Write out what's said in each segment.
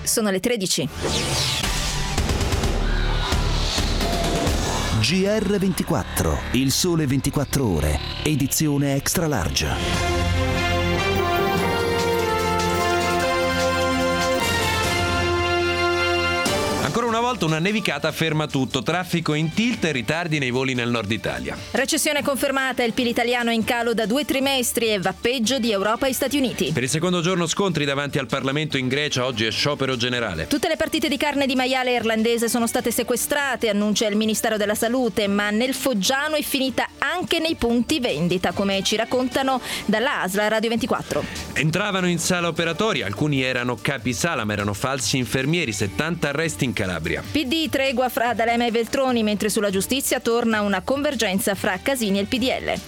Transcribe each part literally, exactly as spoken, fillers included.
sono le tredici. G R ventiquattro, il sole ventiquattro ore, edizione extra large. Ancora una volta una nevicata ferma tutto, traffico in tilt e ritardi nei voli nel nord Italia. Recessione confermata, il P I L italiano è in calo da due trimestri e va peggio di Europa e Stati Uniti. Per il secondo giorno scontri davanti al Parlamento in Grecia, oggi è sciopero generale. Tutte le partite di carne di maiale irlandese sono state sequestrate, annuncia il Ministero della Salute, ma nel Foggiano è finita anche nei punti vendita, come ci raccontano dall'A S L a Radio ventiquattro. Entravano in sala operatoria, alcuni erano capisala ma erano falsi infermieri, settanta arresti in Calabria. P D tregua fra D'Alema e Veltroni, mentre sulla giustizia torna una convergenza fra Casini e il P D L.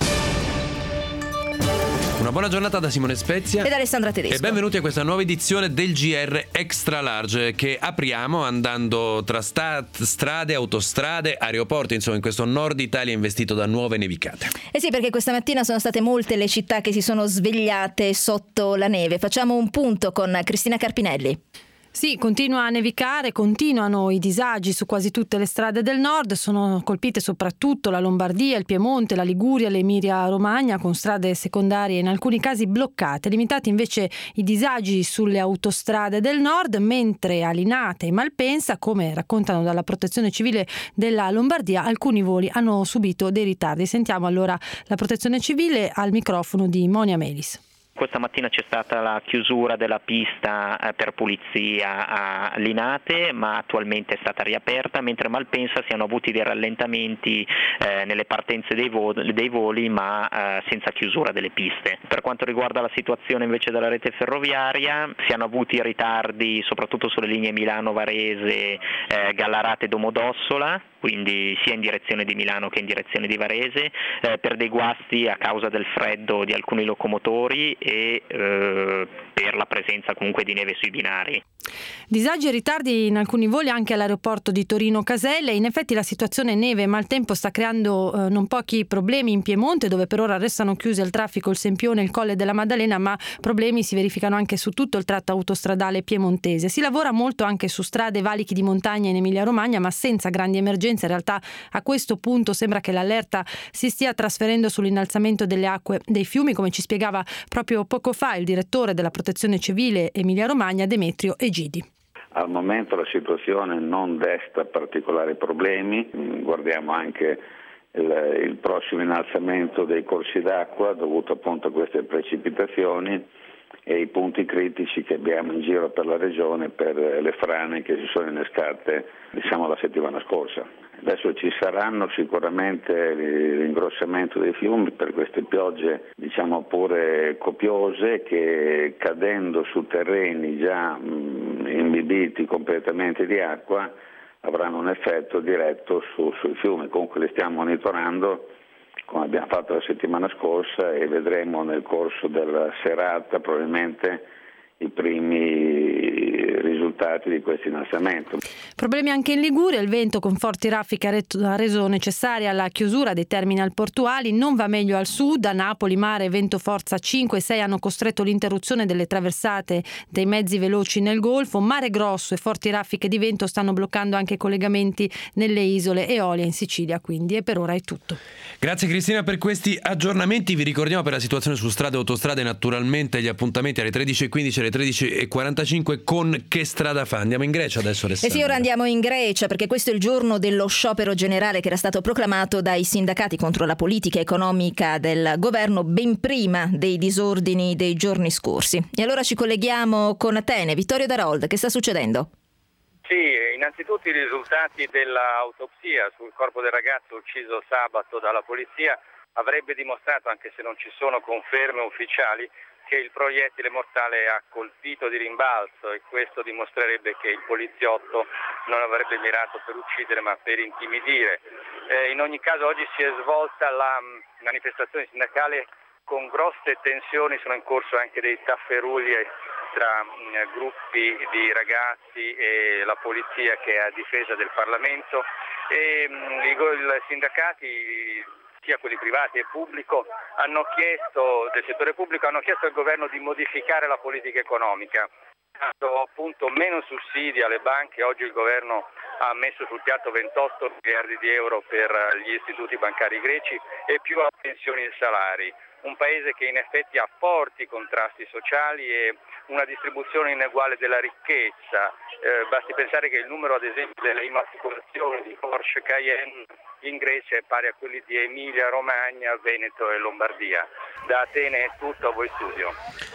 Una buona giornata da Simone Spezia ed Alessandra Tedesco. E benvenuti a questa nuova edizione del G R Extra Large, che apriamo andando tra sta- strade, autostrade, aeroporti, insomma in questo nord Italia investito da nuove nevicate. Eh sì, perché questa mattina sono state molte le città che si sono svegliate sotto la neve. Facciamo un punto con Cristina Carpinelli. Sì, continua a nevicare, continuano i disagi su quasi tutte le strade del nord, sono colpite soprattutto la Lombardia, il Piemonte, la Liguria, l'Emilia-Romagna, con strade secondarie in alcuni casi bloccate. Limitati invece i disagi sulle autostrade del nord, mentre a Linate e Malpensa, come raccontano dalla Protezione Civile della Lombardia, alcuni voli hanno subito dei ritardi. Sentiamo allora la Protezione Civile al microfono di Monia Melis. Questa mattina c'è stata la chiusura della pista per pulizia a Linate, ma attualmente è stata riaperta, mentre a Malpensa si hanno avuti dei rallentamenti eh, nelle partenze dei voli, dei voli ma eh, senza chiusura delle piste. Per quanto riguarda la situazione invece della rete ferroviaria, si hanno avuti ritardi soprattutto sulle linee Milano-Varese, eh, Gallarate-Domodossola, quindi sia in direzione di Milano che in direzione di Varese, eh, per dei guasti a causa del freddo di alcuni locomotori e eh, per la presenza comunque di neve sui binari. Disagi e ritardi in alcuni voli anche all'aeroporto di Torino-Caselle. In effetti la situazione neve e maltempo sta creando eh, non pochi problemi in Piemonte, dove per ora restano chiusi al traffico il Sempione e il Colle della Maddalena, ma problemi si verificano anche su tutto il tratto autostradale piemontese. Si lavora molto anche su strade e valichi di montagna in Emilia-Romagna, ma senza grandi emergenze. In realtà a questo punto sembra che l'allerta si stia trasferendo sull'innalzamento delle acque dei fiumi, come ci spiegava proprio poco fa il direttore della Protezione Civile Emilia-Romagna, Demetrio Egidi. Al momento la situazione non desta particolari problemi, guardiamo anche il, il prossimo innalzamento dei corsi d'acqua dovuto appunto a queste precipitazioni e i punti critici che abbiamo in giro per la regione per le frane che si sono innescate diciamo la settimana scorsa. Adesso ci saranno sicuramente l'ingrossamento dei fiumi per queste piogge diciamo pure copiose che cadendo su terreni già mh, imbibiti completamente di acqua avranno un effetto diretto su, sui fiumi. Comunque li stiamo monitorando come abbiamo fatto la settimana scorsa e vedremo nel corso della serata probabilmente i primi risultati di questo innalzamento. Problemi anche in Liguria, il vento con forti raffiche ha reso necessaria la chiusura dei terminal portuali, non va meglio al sud, a Napoli mare e vento forza cinque e sei hanno costretto l'interruzione delle traversate dei mezzi veloci nel Golfo, mare grosso e forti raffiche di vento stanno bloccando anche i collegamenti nelle isole Eolie in Sicilia, quindi e per ora è tutto. Grazie Cristina per questi aggiornamenti, vi ricordiamo per la situazione su strade e autostrade naturalmente gli appuntamenti alle tredici e quindici, alle tredici e quarantacinque con Che strada fa? Andiamo in Grecia adesso, Alessandra. Eh sì, ora andiamo in Grecia perché questo è il giorno dello sciopero generale che era stato proclamato dai sindacati contro la politica economica del governo ben prima dei disordini dei giorni scorsi. E allora ci colleghiamo con Atene. Vittorio Darold, che sta succedendo? Sì, innanzitutto i risultati dell'autopsia sul corpo del ragazzo ucciso sabato dalla polizia avrebbe dimostrato, anche se non ci sono conferme ufficiali, che il proiettile mortale ha colpito di rimbalzo e questo dimostrerebbe che il poliziotto non avrebbe mirato per uccidere ma per intimidire. Eh, in ogni caso oggi si è svolta la mh, manifestazione sindacale con grosse tensioni, sono in corso anche dei tafferugli tra mh, gruppi di ragazzi e la polizia che è a difesa del Parlamento e mh, i, i sindacati sia quelli privati e pubblico hanno chiesto del settore pubblico hanno chiesto al governo di modificare la politica economica. dato appunto meno sussidi alle banche. Oggi il governo ha messo sul piatto ventotto miliardi di euro per gli istituti bancari greci e più a pensioni e salari. Un paese che in effetti ha forti contrasti sociali e una distribuzione ineguale della ricchezza. Eh, basti pensare che il numero ad esempio delle immatricolazioni di Porsche Cayenne in Grecia è pari a quelli di Emilia Romagna, Veneto e Lombardia. Da Atene è tutto, a voi studio.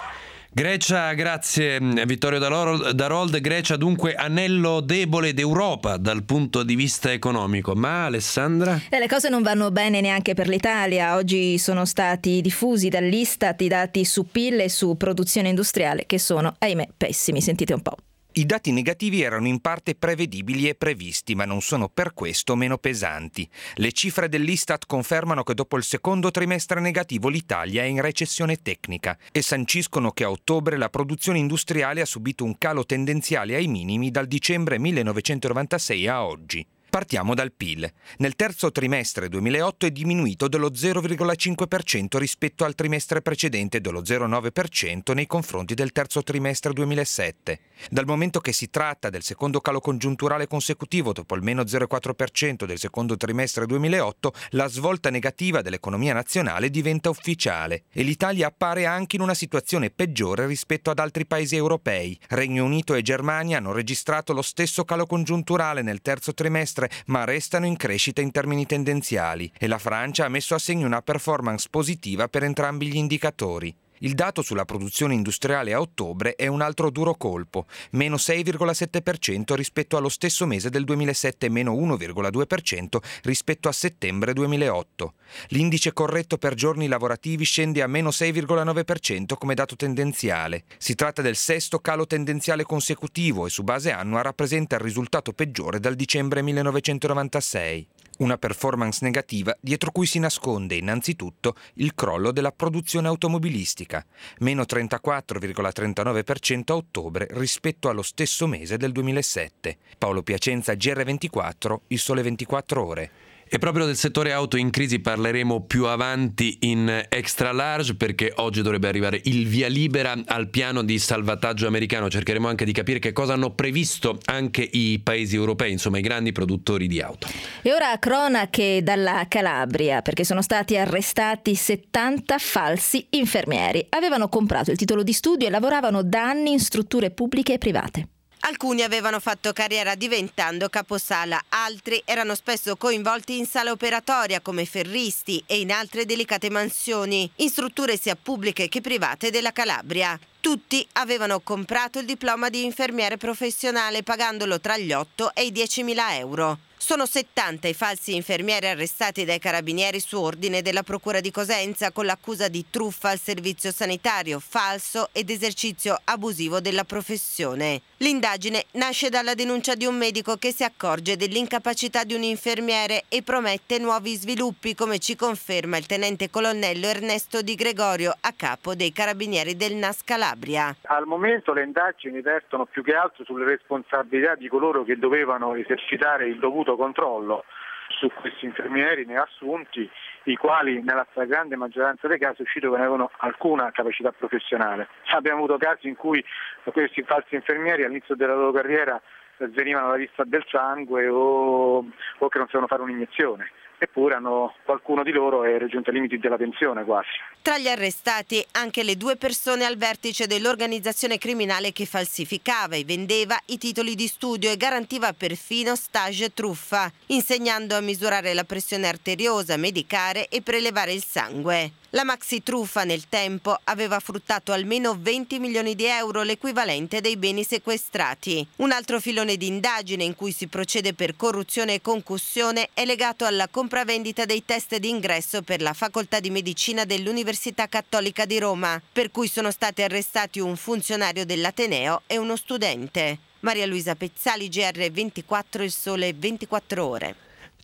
Grecia, grazie Vittorio Darold. Grecia dunque anello debole d'Europa dal punto di vista economico. Ma Alessandra? Eh, le cose non vanno bene neanche per l'Italia. Oggi sono stati diffusi dall'Istat i dati su P I L e su produzione industriale che sono, ahimè, pessimi. Sentite un po'. I dati negativi erano in parte prevedibili e previsti, ma non sono per questo meno pesanti. Le cifre dell'Istat confermano che dopo il secondo trimestre negativo l'Italia è in recessione tecnica e sanciscono che a ottobre la produzione industriale ha subito un calo tendenziale ai minimi dal dicembre millenovecentonovantasei a oggi. Partiamo dal P I L. Nel terzo trimestre duemilaotto è diminuito dello zero virgola cinque per cento rispetto al trimestre precedente e dello zero virgola nove per cento nei confronti del terzo trimestre duemilasette. Dal momento che si tratta del secondo calo congiunturale consecutivo dopo il meno zero virgola quattro per cento del secondo trimestre duemilaotto, la svolta negativa dell'economia nazionale diventa ufficiale e l'Italia appare anche in una situazione peggiore rispetto ad altri paesi europei. Regno Unito e Germania hanno registrato lo stesso calo congiunturale nel terzo trimestre, ma restano in crescita in termini tendenziali e la Francia ha messo a segno una performance positiva per entrambi gli indicatori. Il dato sulla produzione industriale a ottobre è un altro duro colpo, meno sei virgola sette per cento rispetto allo stesso mese del duemilasette e meno uno virgola due per cento rispetto a settembre duemilaotto. L'indice corretto per giorni lavorativi scende a meno sei virgola nove per cento come dato tendenziale. Si tratta del sesto calo tendenziale consecutivo e su base annua rappresenta il risultato peggiore dal dicembre millenovecentonovantasei. Una performance negativa dietro cui si nasconde innanzitutto il crollo della produzione automobilistica, meno trentaquattro virgola trentanove per cento a ottobre rispetto allo stesso mese del duemilasette. Paolo Piacenza, G R ventiquattro, Il Sole ventiquattro Ore. E proprio del settore auto in crisi parleremo più avanti in Extra Large, perché oggi dovrebbe arrivare il via libera al piano di salvataggio americano. Cercheremo anche di capire che cosa hanno previsto anche i paesi europei, insomma i grandi produttori di auto. E ora cronache dalla Calabria, perché sono stati arrestati settanta falsi infermieri. Avevano comprato il titolo di studio e lavoravano da anni in strutture pubbliche e private. Alcuni avevano fatto carriera diventando caposala, altri erano spesso coinvolti in sala operatoria come ferristi e in altre delicate mansioni, in strutture sia pubbliche che private della Calabria. Tutti avevano comprato il diploma di infermiere professionale pagandolo tra gli otto e i diecimila euro. Sono settanta i falsi infermieri arrestati dai carabinieri su ordine della Procura di Cosenza con l'accusa di truffa al servizio sanitario, falso ed esercizio abusivo della professione. L'indagine nasce dalla denuncia di un medico che si accorge dell'incapacità di un infermiere e promette nuovi sviluppi, come ci conferma il tenente colonnello Ernesto Di Gregorio, a capo dei carabinieri del N A S Calabria. Al momento le indagini vertono più che altro sulle responsabilità di coloro che dovevano esercitare il dovuto controllo su questi infermieri neoassunti, i quali nella stragrande maggioranza dei casi è uscito che non avevano alcuna capacità professionale. Abbiamo avuto casi in cui questi falsi infermieri all'inizio della loro carriera venivano alla vista del sangue o, o che non sapevano fare un'iniezione. Eppure hanno, qualcuno di loro è raggiunto i limiti della pensione quasi. Tra gli arrestati anche le due persone al vertice dell'organizzazione criminale che falsificava e vendeva i titoli di studio e garantiva perfino stage truffa, insegnando a misurare la pressione arteriosa, medicare e prelevare il sangue. La maxi truffa nel tempo aveva fruttato almeno venti milioni di euro, l'equivalente dei beni sequestrati. Un altro filone di indagine in cui si procede per corruzione e concussione è legato alla compravendita dei test di ingresso per la facoltà di medicina dell'Università Cattolica di Roma, per cui sono stati arrestati un funzionario dell'Ateneo e uno studente. Maria Luisa Pezzali, G R ventiquattro, Il Sole ventiquattro Ore.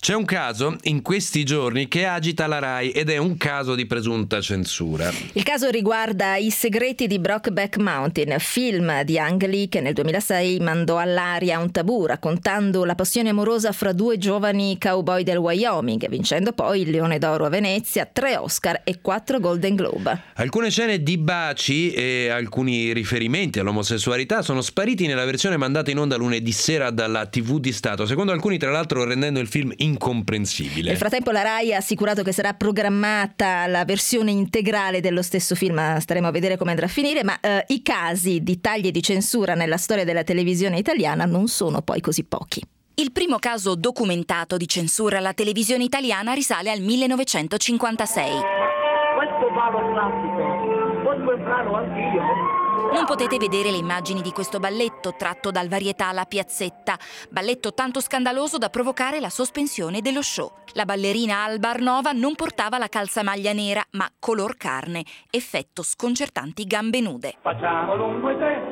C'è un caso in questi giorni che agita la Rai ed è un caso di presunta censura. Il caso riguarda I segreti di Brokeback Mountain, film di Ang Lee che nel duemilasei mandò all'aria un tabù raccontando la passione amorosa fra due giovani cowboy del Wyoming, vincendo poi il Leone d'Oro a Venezia, tre Oscar e quattro Golden Globe. Alcune scene di baci e alcuni riferimenti all'omosessualità sono spariti nella versione mandata in onda lunedì sera dalla tivù di Stato, secondo alcuni tra l'altro rendendo il film incomprensibile. Nel frattempo la Rai ha assicurato che sarà programmata la versione integrale dello stesso film, staremo a vedere come andrà a finire, ma eh, i casi di tagli e di censura nella storia della televisione italiana non sono poi così pochi. Il primo caso documentato di censura alla televisione italiana risale al millenovecentocinquantasei. Questo ballo classico, posso entrarlo anch'io? Non potete vedere le immagini di questo balletto tratto dal varietà La Piazzetta, balletto tanto scandaloso da provocare la sospensione dello show. La ballerina Alba Arnova non portava la calzamaglia nera, ma color carne, effetto sconcertanti gambe nude. Facciamo l'un, tre.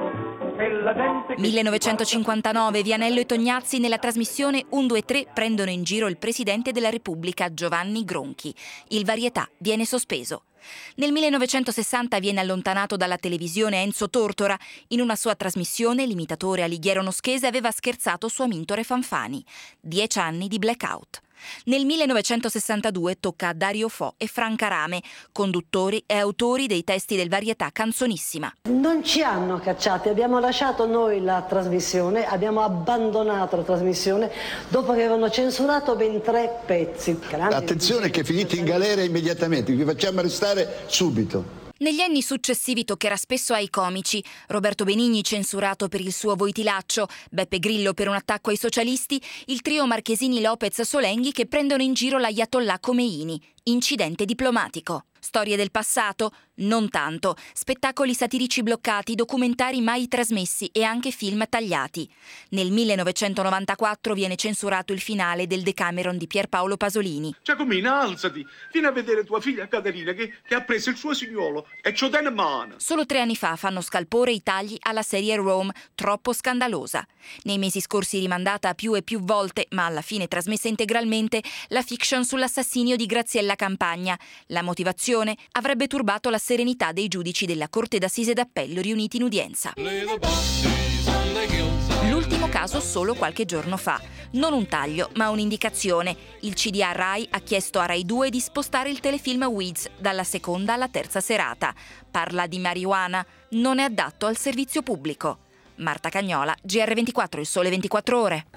millenovecentocinquantanove, Vianello e Tognazzi nella trasmissione uno due tre prendono in giro il presidente della Repubblica Giovanni Gronchi. Il varietà viene sospeso. Nel millenovecentosessanta viene allontanato dalla televisione Enzo Tortora. In una sua trasmissione l'imitatore Alighiero Noschese aveva scherzato su Amintore Fanfani. Dieci anni di blackout. Nel millenovecentosessantadue tocca a Dario Fo e Franca Rame, conduttori e autori dei testi del varietà Canzonissima. Non ci hanno cacciati, abbiamo lasciato noi la trasmissione, abbiamo abbandonato la trasmissione dopo che avevano censurato ben tre pezzi. Grandi Attenzione che finite in galera immediatamente, vi facciamo arrestare subito. Negli anni successivi toccherà spesso ai comici. Roberto Benigni censurato per il suo voitilaccio, Beppe Grillo per un attacco ai socialisti, il trio Marchesini Lopez Solenghi che prendono in giro l'Ayatollah Khomeini. Incidente diplomatico. Storie del passato? Non tanto. Spettacoli satirici bloccati, documentari mai trasmessi e anche film tagliati. Nel millenovecentonovantaquattro viene censurato il finale del Decameron di Pierpaolo Pasolini. Giacomina, alzati, vieni a vedere tua figlia Caterina che, che ha preso il suo signolo e c'ho in mano. Solo tre anni fa fanno scalpore i tagli alla serie Rome, troppo scandalosa. Nei mesi scorsi rimandata più e più volte, ma alla fine trasmessa integralmente, la fiction sull'assassinio di Graziella Campagna. La motivazione avrebbe turbato la serenità dei giudici della Corte d'Assise d'Appello riuniti in udienza. L'ultimo caso solo qualche giorno fa. Non un taglio, ma un'indicazione. Il C D A Rai ha chiesto a Rai due di spostare il telefilm Weeds dalla seconda alla terza serata. Parla di marijuana, non è adatto al servizio pubblico. Marta Cagnola, G R ventiquattro, Il Sole ventiquattro Ore.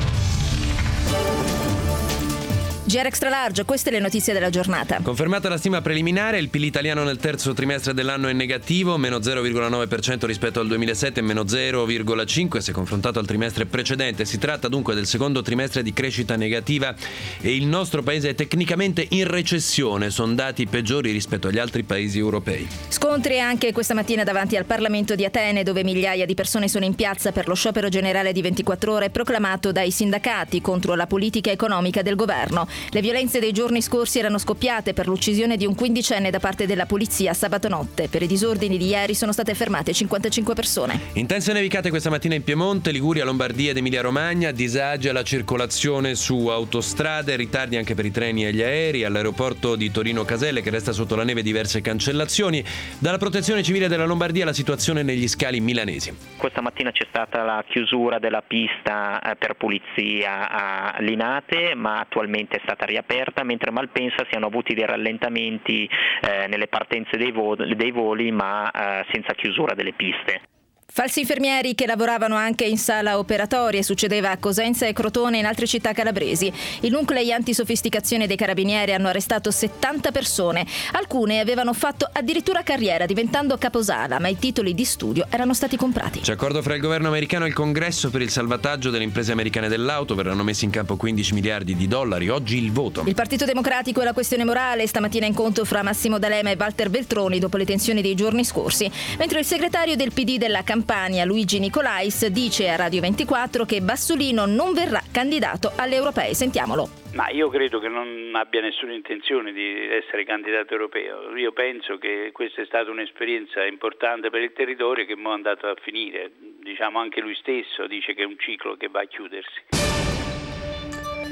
G R Extra Large, queste le notizie della giornata. Confermata la stima preliminare, il P I L italiano nel terzo trimestre dell'anno è negativo, meno zero virgola nove per cento rispetto al duemilasette e meno zero virgola cinque per cento se confrontato al trimestre precedente. Si tratta dunque del secondo trimestre di crescita negativa e il nostro paese è tecnicamente in recessione, sono dati peggiori rispetto agli altri paesi europei. Scontri anche questa mattina davanti al Parlamento di Atene, dove migliaia di persone sono in piazza per lo sciopero generale di ventiquattro ore proclamato dai sindacati contro la politica economica del governo. Le violenze dei giorni scorsi erano scoppiate per l'uccisione di un quindicenne da parte della polizia sabato notte. Per i disordini di ieri sono state fermate cinquantacinque persone. Intense nevicate questa mattina in Piemonte, Liguria, Lombardia ed Emilia-Romagna, disagi alla circolazione su autostrade, ritardi anche per i treni e gli aerei, all'aeroporto di Torino Caselle che resta sotto la neve diverse cancellazioni. Dalla Protezione Civile della Lombardia la situazione negli scali milanesi. Questa mattina c'è stata la chiusura della pista per pulizia a Linate, ma attualmente è stata riaperta, mentre Malpensa si hanno avuti dei rallentamenti eh, nelle partenze dei voli, dei voli ma eh, senza chiusura delle piste. Falsi infermieri che lavoravano anche in sala operatorie, succedeva a Cosenza e Crotone e in altre città calabresi. I nuclei antisofisticazione dei carabinieri hanno arrestato settanta persone. Alcune avevano fatto addirittura carriera diventando caposala, ma i titoli di studio erano stati comprati. C'è accordo fra il governo americano e il Congresso per il salvataggio delle imprese americane dell'auto. Verranno messi in campo quindici miliardi di dollari. Oggi il voto. Il Partito Democratico e la questione morale. Stamattina incontro fra Massimo D'Alema e Walter Veltroni dopo le tensioni dei giorni scorsi. Mentre il segretario del P D della campagna Campania, Luigi Nicolais, dice a Radio ventiquattro che Bassolino non verrà candidato alle europee. Sentiamolo. Ma io credo che non abbia nessuna intenzione di essere candidato europeo. Io penso che questa è stata un'esperienza importante per il territorio che mo è andato a finire. Diciamo anche lui stesso dice che è un ciclo che va a chiudersi.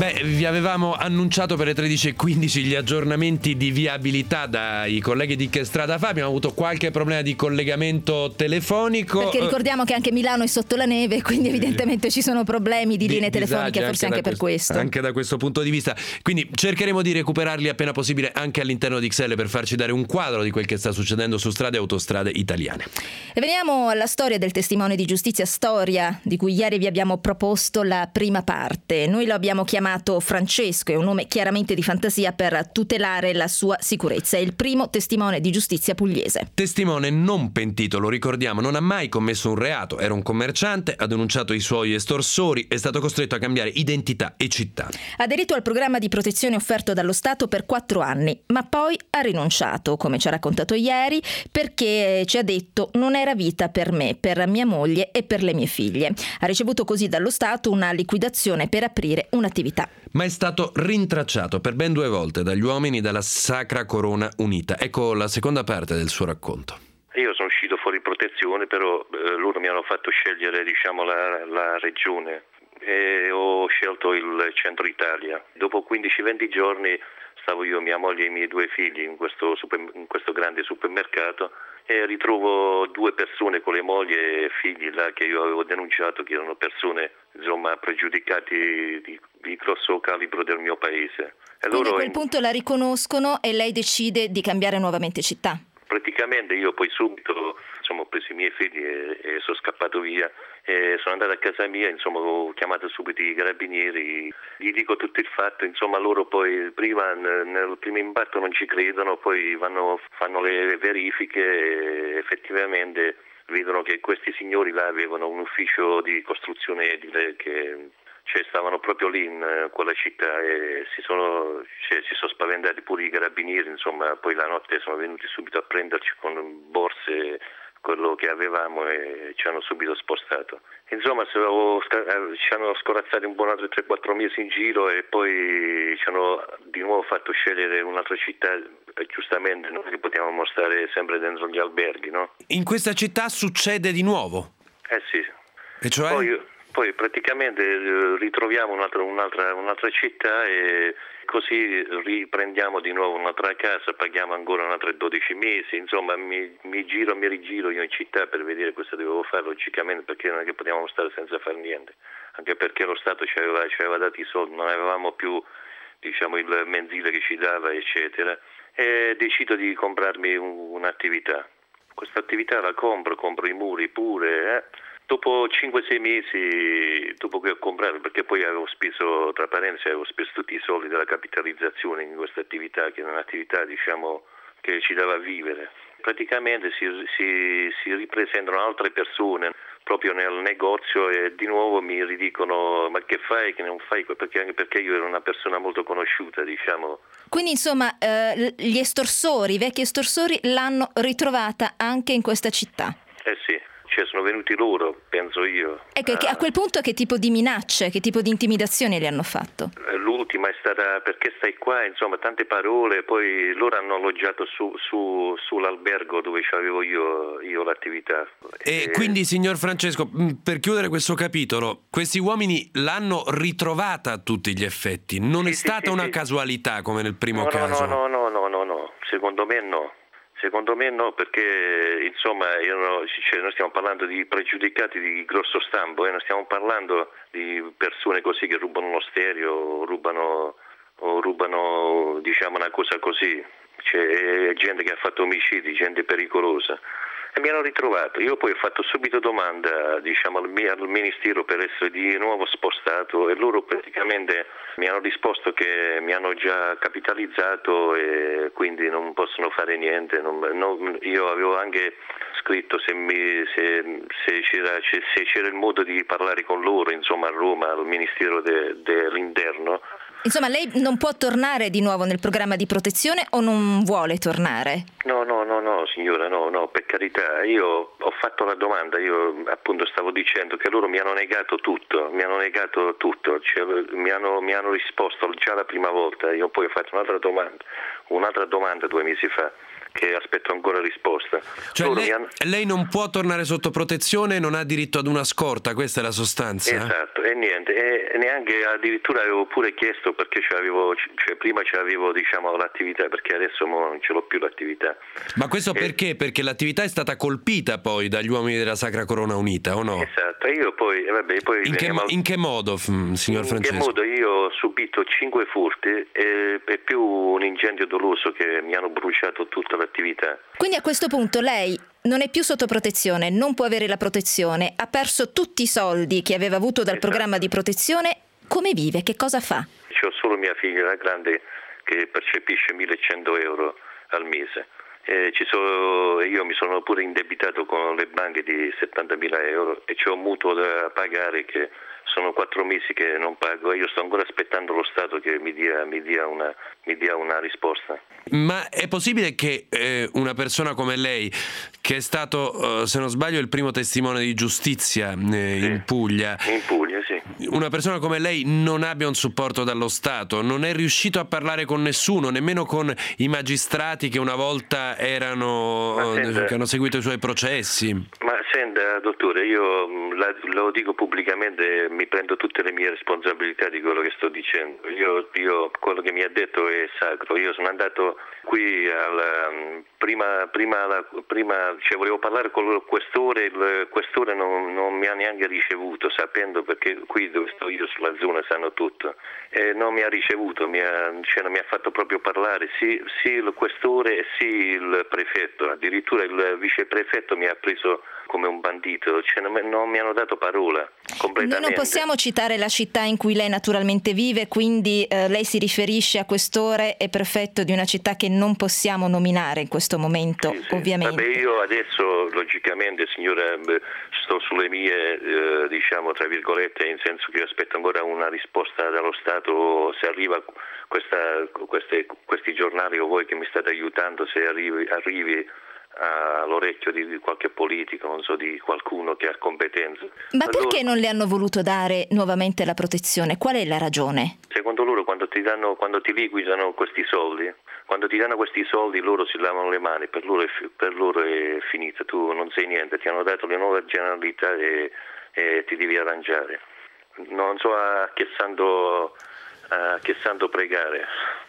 Beh, vi avevamo annunciato per le tredici e quindici gli aggiornamenti di viabilità dai colleghi di Che Strada Fa. Abbiamo avuto qualche problema di collegamento telefonico. Perché ricordiamo che anche Milano è sotto la neve, quindi evidentemente ci sono problemi di, di linee telefoniche, forse anche, anche per questo. Anche da questo punto di vista. Quindi cercheremo di recuperarli appena possibile anche all'interno di X L per farci dare un quadro di quel che sta succedendo su strade e autostrade italiane. E veniamo alla storia del testimone di giustizia, storia di cui ieri vi abbiamo proposto la prima parte. Noi lo abbiamo chiamato Francesco, è un nome chiaramente di fantasia per tutelare la sua sicurezza. È il primo testimone di giustizia pugliese. Testimone non pentito, lo ricordiamo, non ha mai commesso un reato, era un commerciante, ha denunciato i suoi estorsori, è stato costretto a cambiare identità e città. Ha aderito al programma di protezione offerto dallo Stato per quattro anni, ma poi ha rinunciato, come ci ha raccontato ieri, perché ci ha detto non era vita per me, per mia moglie e per le mie figlie. Ha ricevuto così dallo Stato una liquidazione per aprire un'attività. Ma è stato rintracciato per ben due volte dagli uomini della Sacra Corona Unita. Ecco la seconda parte del suo racconto. Io sono uscito fuori protezione, però eh, loro mi hanno fatto scegliere, diciamo, la, la regione e ho scelto il centro Italia. Dopo quindici venti giorni stavo io, mia moglie e i miei due figli in questo, super, in questo grande supermercato e ritrovo due persone con le mogli e figli là che io avevo denunciato, che erano persone insomma pregiudicati di, di grosso calibro del mio paese. E Quindi loro a quel punto la riconoscono e lei decide di cambiare nuovamente città. Praticamente io poi subito insomma, ho preso i miei figli e, e sono scappato via e sono andato a casa mia, insomma ho chiamato subito i carabinieri, gli dico tutto il fatto, insomma loro poi prima nel primo impatto non ci credono, poi vanno, fanno le verifiche e effettivamente vedono che questi signori là avevano un ufficio di costruzione edile che cioè, stavano proprio lì in quella città e si sono, cioè, si sono spaventati pure i carabinieri, insomma poi la notte sono venuti subito a prenderci con borse quello che avevamo e ci hanno subito spostato. Insomma ci hanno scorazzato un buon altri tre quattro mesi in giro e poi ci hanno di nuovo fatto scegliere un'altra città, giustamente noi che potevamo stare sempre dentro gli alberghi, no? In questa città succede di nuovo? Eh sì. E cioè? Poi, poi praticamente ritroviamo un'altra, un'altra, un'altra città e così riprendiamo di nuovo un'altra casa, paghiamo ancora un'altra dodici mesi, insomma mi, mi giro, mi rigiro io in città per vedere cosa dovevo fare logicamente perché non è che potevamo stare senza fare niente, anche perché lo Stato ci aveva, ci aveva dato i soldi, non avevamo più diciamo il mensile che ci dava eccetera e decido di comprarmi un'attività. Questa attività la compro, compro i muri pure, eh. Dopo cinque sei mesi, dopo che ho comprato, perché poi avevo speso, tra parentesi, avevo speso tutti i soldi della capitalizzazione in questa attività, che è un'attività, diciamo, che ci dava a vivere. Praticamente si, si, si ripresentano altre persone proprio nel negozio e di nuovo mi ridicono ma che fai, che non fai, perché, anche perché io ero una persona molto conosciuta, diciamo. Quindi insomma eh, gli estorsori, i vecchi estorsori l'hanno ritrovata anche in questa città? Eh sì. Cioè sono venuti loro, penso io. Ecco, ah. A quel punto che tipo di minacce, che tipo di intimidazioni le hanno fatto? L'ultima è stata perché stai qua, insomma tante parole, poi loro hanno alloggiato su, su, sull'albergo dove avevo io, io l'attività. E, e quindi signor Francesco, per chiudere questo capitolo, questi uomini l'hanno ritrovata a tutti gli effetti, non sì, è stata sì, una sì. casualità come nel primo no, caso? No, no, no, no, no, no, secondo me no. Secondo me no, perché insomma io no, cioè, noi stiamo parlando di pregiudicati di grosso stampo, eh, non stiamo parlando di persone così che rubano uno stereo o rubano, o rubano diciamo una cosa così, c'è gente che ha fatto omicidi, gente pericolosa. E mi hanno ritrovato, io poi ho fatto subito domanda diciamo, al, al Ministero per essere di nuovo spostato e loro praticamente mi hanno risposto che mi hanno già capitalizzato e quindi non possono fare niente. Non, non, io avevo anche scritto se, mi, se, se, c'era, se c'era il modo di parlare con loro insomma, a Roma, al Ministero de, dell'Interno. Insomma, lei non può tornare di nuovo nel programma di protezione o non vuole tornare? No, no, no, no, signora, no, no, per carità. Io ho fatto la domanda, io appunto stavo dicendo che loro mi hanno negato tutto, mi hanno negato tutto, cioè, mi, hanno, mi hanno risposto già la prima volta, io poi ho fatto un'altra domanda, un'altra domanda due mesi fa. che aspetto ancora risposta. Cioè lei, hanno... lei non può tornare sotto protezione, non ha diritto ad una scorta, questa è la sostanza. Esatto, e niente, e neanche addirittura avevo pure chiesto perché c'avevo, cioè prima c'avevo diciamo l'attività, perché adesso non ce l'ho più l'attività. Ma questo e... perché? Perché l'attività è stata colpita poi dagli uomini della Sacra Corona Unita, o no? Esatto, io poi, vabbè, poi in, che, mal... in che modo, signor in Francesco? In che modo? Io ho subito cinque furti e, e più un incendio doloso che mi hanno bruciato tutta l'attività. Quindi a questo punto lei non è più sotto protezione, non può avere la protezione, ha perso tutti i soldi che aveva avuto dal esatto. programma di protezione. Come vive? Che cosa fa? C'ho solo mia figlia, la grande, che percepisce millecento euro al mese. Eh, ci sono, io mi sono pure indebitato con le banche di settantamila euro e c'ho un mutuo da pagare che sono quattro mesi che non pago. Io sto ancora aspettando lo Stato che mi dia, mi dia, una, mi dia una risposta. Ma è possibile che eh, una persona come lei, che è stato, uh, se non sbaglio, il primo testimone di giustizia eh, sì. in Puglia, in Puglia sì. una persona come lei non abbia un supporto dallo Stato, non è riuscito a parlare con nessuno, nemmeno con i magistrati che una volta erano, senta, che hanno seguito i suoi processi? Ma senta, dottore, io la, lo dico pubblicamente, mi prendo tutte le mie responsabilità di quello che sto dicendo. Io, io quello che mi ha detto è sacro. Io sono andato qui al, prima, prima, la, prima cioè volevo parlare con il questore, il questore non, non mi ha neanche ricevuto, sapendo, perché qui dove sto io sulla zona sanno tutto, e non mi ha ricevuto, mi ha, cioè non mi ha fatto proprio parlare, sì, sì il questore e sì il prefetto, addirittura il viceprefetto mi ha preso come un bandito, cioè non, non mi hanno dato parola completamente. Noi non possiamo citare la città in cui lei naturalmente vive, quindi eh, lei si riferisce a questore e prefetto di una città che non possiamo nominare in questo momento, sì, sì. ovviamente. Vabbè, io adesso logicamente, signora, sto sulle mie, eh, diciamo tra virgolette, in senso che aspetto ancora una risposta dallo Stato, se arriva questa, queste, questi giornali o voi che mi state aiutando, se arrivi, arrivi all'orecchio di qualche politico, non so, di qualcuno che ha competenze. Ma allora, perché non le hanno voluto dare nuovamente la protezione? Qual è la ragione? Secondo loro, quando ti danno, quando ti liquidano questi soldi, quando ti danno questi soldi, loro si lavano le mani, per loro è, per loro è finita, tu non sei niente, ti hanno dato le nuove generalità e, e ti devi arrangiare. Non so a che santo, a che santo pregare.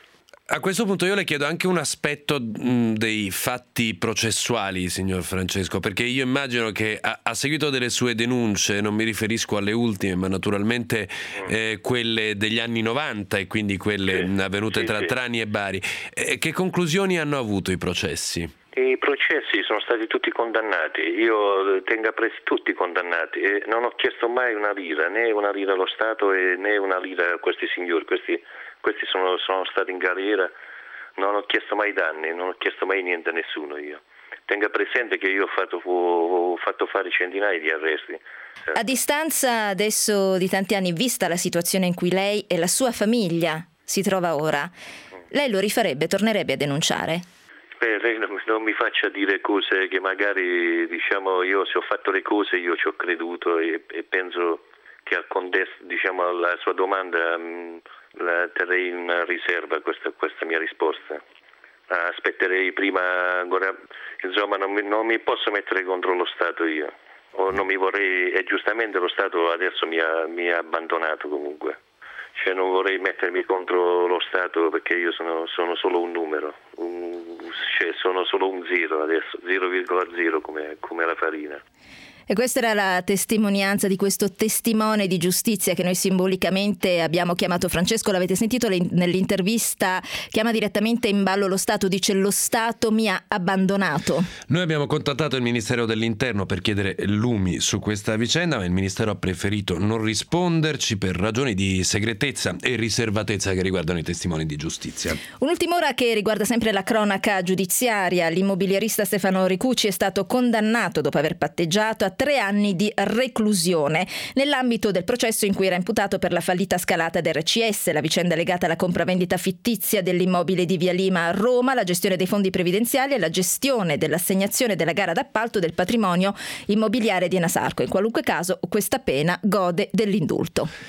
A questo punto io le chiedo anche un aspetto mh, dei fatti processuali, signor Francesco, perché io immagino che a, a seguito delle sue denunce, non mi riferisco alle ultime, ma naturalmente eh, quelle degli anni novanta e quindi quelle sì, avvenute sì, tra sì. Trani e Bari, eh, che conclusioni hanno avuto i processi? I processi sono stati tutti condannati, io tengo preso tutti condannati e non ho chiesto mai una lira, né una lira allo Stato e né una lira a questi signori, questi, questi sono, sono stati in galera, non ho chiesto mai danni, non ho chiesto mai niente a nessuno io. Tenga presente che io ho fatto, ho fatto fare centinaia di arresti. A distanza adesso di tanti anni, vista la situazione in cui lei e la sua famiglia si trova ora, lei lo rifarebbe, tornerebbe a denunciare? Beh, lei non, non mi faccia dire cose che magari, diciamo, io se ho fatto le cose io ci ho creduto e, e penso che al contesto, diciamo, alla sua domanda mh, la terrei in riserva questa, questa mia risposta. Aspetterei prima, ancora, insomma, non mi, non mi posso mettere contro lo Stato io, o non mi vorrei, e giustamente lo Stato adesso mi ha, mi ha abbandonato comunque. Cioè non vorrei mettermi contro lo Stato perché io sono, sono solo un numero, un, cioè sono solo un zero adesso, zero virgola zero come, come la farina. E questa era la testimonianza di questo testimone di giustizia che noi simbolicamente abbiamo chiamato Francesco. L'avete sentito nell'intervista, chiama direttamente in ballo lo Stato, dice: lo Stato mi ha abbandonato. Noi abbiamo contattato il Ministero dell'Interno per chiedere lumi su questa vicenda, ma il Ministero ha preferito non risponderci per ragioni di segretezza e riservatezza che riguardano i testimoni di giustizia. Un'ultima ora che riguarda sempre la cronaca giudiziaria. L'immobiliarista Stefano Ricucci è stato condannato dopo aver patteggiato a tre anni di reclusione nell'ambito del processo in cui era imputato per la fallita scalata del R C S, la vicenda legata alla compravendita fittizia dell'immobile di Via Lima a Roma, la gestione dei fondi previdenziali e la gestione dell'assegnazione della gara d'appalto del patrimonio immobiliare di Enasarco. In qualunque caso questa pena gode dell'indulto.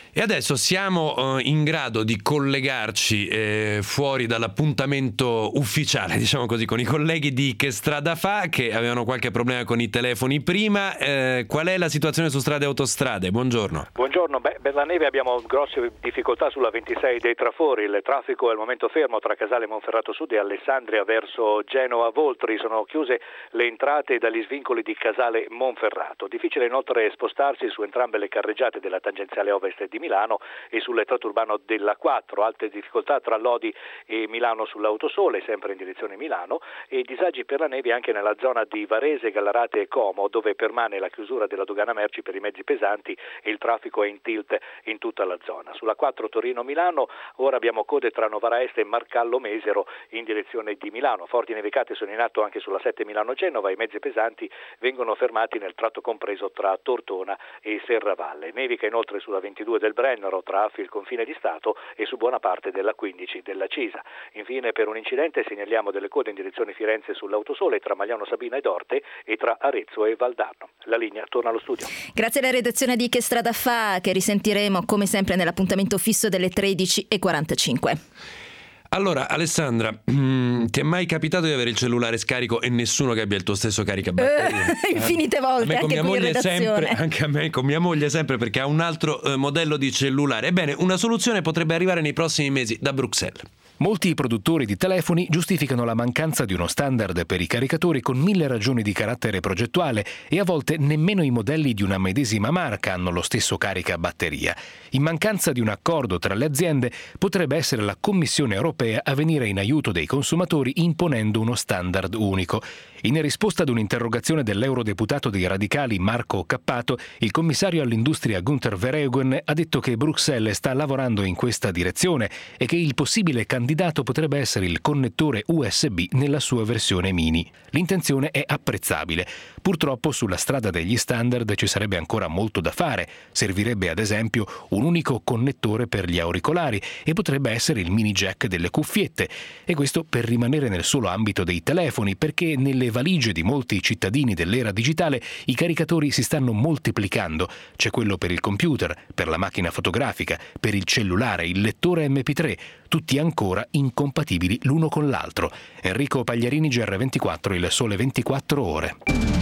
E adesso siamo eh, in grado di collegarci eh, fuori dall'appuntamento ufficiale, diciamo così, con i colleghi di Che Strada Fa, che avevano qualche problema con i telefoni prima. Eh, qual è la situazione su strade e autostrade? Buongiorno. Buongiorno, Beh, per la neve abbiamo grosse difficoltà sulla ventisei dei Trafori, il traffico è al momento fermo tra Casale Monferrato Sud e Alessandria verso Genova Voltri, sono chiuse le entrate dagli svincoli di Casale Monferrato. Difficile inoltre spostarsi su entrambe le carreggiate della tangenziale ovest di Milano e sul tratto urbano della quattro, alte difficoltà tra Lodi e Milano sull'Autosole, sempre in direzione Milano, e disagi per la neve anche nella zona di Varese, Gallarate e Como, dove permane la chiusura della dogana merci per i mezzi pesanti e il traffico è in tilt in tutta la zona. Sulla quattro Torino-Milano ora abbiamo code tra Novara Est e Marcallo-Mesero in direzione di Milano. Forti nevicate sono in atto anche sulla sette Milano-Genova, i mezzi pesanti vengono fermati nel tratto compreso tra Tortona e Serravalle. Nevica inoltre sulla ventidue del Brennero tra Affi e il confine di Stato e su buona parte della quindici della Cisa. Infine, per un incidente segnaliamo delle code in direzione Firenze sull'Autosole tra Magliano Sabina ed Orte e tra Arezzo e Valdarno. La linea torna allo studio. Grazie alla redazione di Che Strada Fa, che risentiremo come sempre nell'appuntamento fisso delle tredici e quarantacinque. Allora, Alessandra, mh, ti è mai capitato di avere il cellulare scarico e nessuno che abbia il tuo stesso caricabatterie? Eh, infinite volte, anche mia qui in moglie redazione. sempre, anche a me con mia moglie sempre, perché ha un altro eh, modello di cellulare. Ebbene, una soluzione potrebbe arrivare nei prossimi mesi da Bruxelles. Molti produttori di telefoni giustificano la mancanza di uno standard per i caricatori con mille ragioni di carattere progettuale e a volte nemmeno i modelli di una medesima marca hanno lo stesso caricabatteria. In mancanza di un accordo tra le aziende potrebbe essere la Commissione europea a venire in aiuto dei consumatori imponendo uno standard unico. In risposta ad un'interrogazione dell'eurodeputato dei radicali Marco Cappato, il commissario all'industria Günther Verheugen ha detto che Bruxelles sta lavorando in questa direzione e che il possibile candidato potrebbe essere il connettore U S B nella sua versione mini. L'intenzione è apprezzabile. Purtroppo sulla strada degli standard ci sarebbe ancora molto da fare. Servirebbe ad esempio un unico connettore per gli auricolari e potrebbe essere il mini jack delle cuffiette. E questo per rimanere nel solo ambito dei telefoni, perché nelle valigie di molti cittadini dell'era digitale i caricatori si stanno moltiplicando. C'è quello per il computer, per la macchina fotografica, per il cellulare, il lettore emme pi tre, tutti ancora incompatibili l'uno con l'altro. Enrico Pagliarini, G R ventiquattro, Il Sole ventiquattro Ore.